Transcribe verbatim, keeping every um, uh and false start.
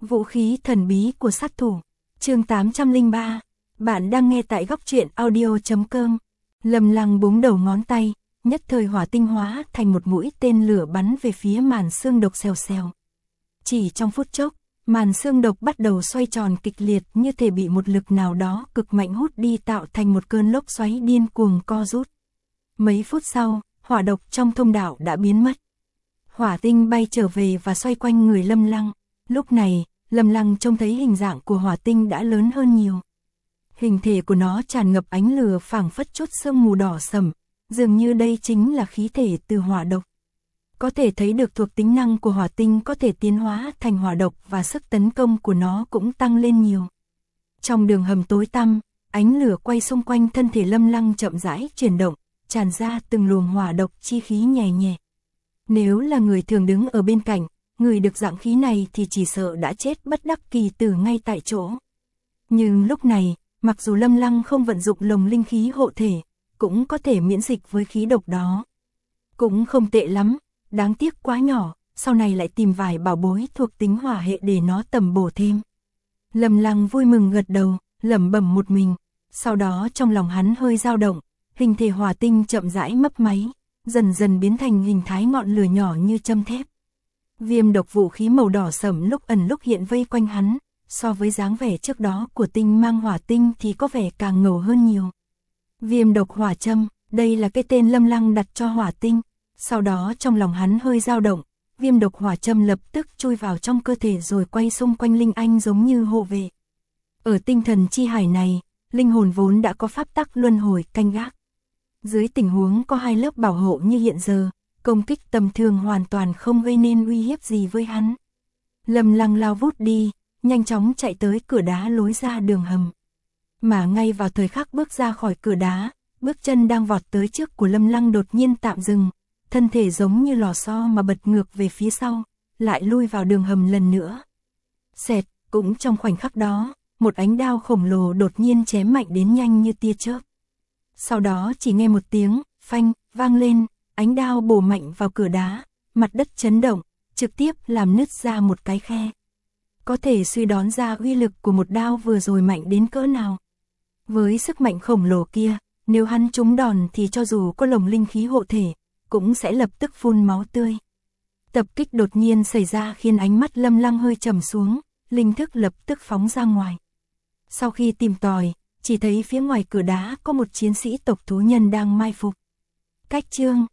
Vũ khí thần bí của sát thủ. Chương tám trăm lẻ ba. Bạn đang nghe tại góc truyện audio chấm com. Lâm Lăng búng đầu ngón tay, nhất thời hỏa tinh hóa thành một mũi tên lửa bắn về phía màn xương độc xèo xèo. Chỉ trong phút chốc, màn xương độc bắt đầu xoay tròn kịch liệt như thể bị một lực nào đó cực mạnh hút đi, tạo thành một cơn lốc xoáy điên cuồng co rút. Mấy phút sau, hỏa độc trong thông đạo đã biến mất. Hỏa tinh bay trở về và xoay quanh người Lâm Lăng. Lúc này, Lâm Lăng trông thấy hình dạng của hỏa tinh đã lớn hơn nhiều. Hình thể của nó tràn ngập ánh lửa phảng phất chút sương mù đỏ sẫm, dường như đây chính là khí thể từ hỏa độc. Có thể thấy được thuộc tính năng của hỏa tinh có thể tiến hóa thành hỏa độc và sức tấn công của nó cũng tăng lên nhiều. Trong đường hầm tối tăm, ánh lửa quay xung quanh thân thể Lâm Lăng chậm rãi chuyển động, tràn ra từng luồng hỏa độc chi khí nhẹ nhẹ. Nếu là người thường đứng ở bên cạnh, người được dạng khí này thì chỉ sợ đã chết bất đắc kỳ tử ngay tại chỗ. Nhưng lúc này, mặc dù Lâm Lăng không vận dụng lồng linh khí hộ thể, cũng có thể miễn dịch với khí độc đó. Cũng không tệ lắm, đáng tiếc quá nhỏ, sau này lại tìm vài bảo bối thuộc tính hỏa hệ để nó tầm bổ thêm. Lâm Lăng vui mừng gật đầu, lẩm bẩm một mình, sau đó trong lòng hắn hơi dao động, hình thể hỏa tinh chậm rãi mấp máy, dần dần biến thành hình thái ngọn lửa nhỏ như châm thép. Viêm độc vũ khí màu đỏ sẫm lúc ẩn lúc hiện vây quanh hắn, so với dáng vẻ trước đó của tinh mang hỏa tinh thì có vẻ càng ngầu hơn nhiều. Viêm độc hỏa châm, đây là cái tên Lâm Lăng đặt cho hỏa tinh. Sau đó trong lòng hắn hơi dao động, viêm độc hỏa châm lập tức chui vào trong cơ thể rồi quay xung quanh linh anh giống như hộ vệ. Ở tinh thần chi hải này, linh hồn vốn đã có pháp tắc luân hồi canh gác. Dưới tình huống có hai lớp bảo hộ như hiện giờ, công kích tầm thường hoàn toàn không gây nên uy hiếp gì với hắn. Lâm Lăng lao vút đi, nhanh chóng chạy tới cửa đá lối ra đường hầm. Mà ngay vào thời khắc bước ra khỏi cửa đá, bước chân đang vọt tới trước của Lâm Lăng đột nhiên tạm dừng, thân thể giống như lò xo mà bật ngược về phía sau, lại lui vào đường hầm lần nữa. Xẹt, cũng trong khoảnh khắc đó, một ánh đao khổng lồ đột nhiên chém mạnh đến nhanh như tia chớp. Sau đó chỉ nghe một tiếng phanh vang lên, ánh đao bổ mạnh vào cửa đá, mặt đất chấn động, trực tiếp làm nứt ra một cái khe. Có thể suy đoán ra uy lực của một đao vừa rồi mạnh đến cỡ nào. Với sức mạnh khổng lồ kia, nếu hắn trúng đòn thì cho dù có lồng linh khí hộ thể, cũng sẽ lập tức phun máu tươi. Tập kích đột nhiên xảy ra khiến ánh mắt Lâm Lăng hơi trầm xuống, linh thức lập tức phóng ra ngoài. Sau khi tìm tòi, chỉ thấy phía ngoài cửa đá có một chiến sĩ tộc thú nhân đang mai phục. Cách chương,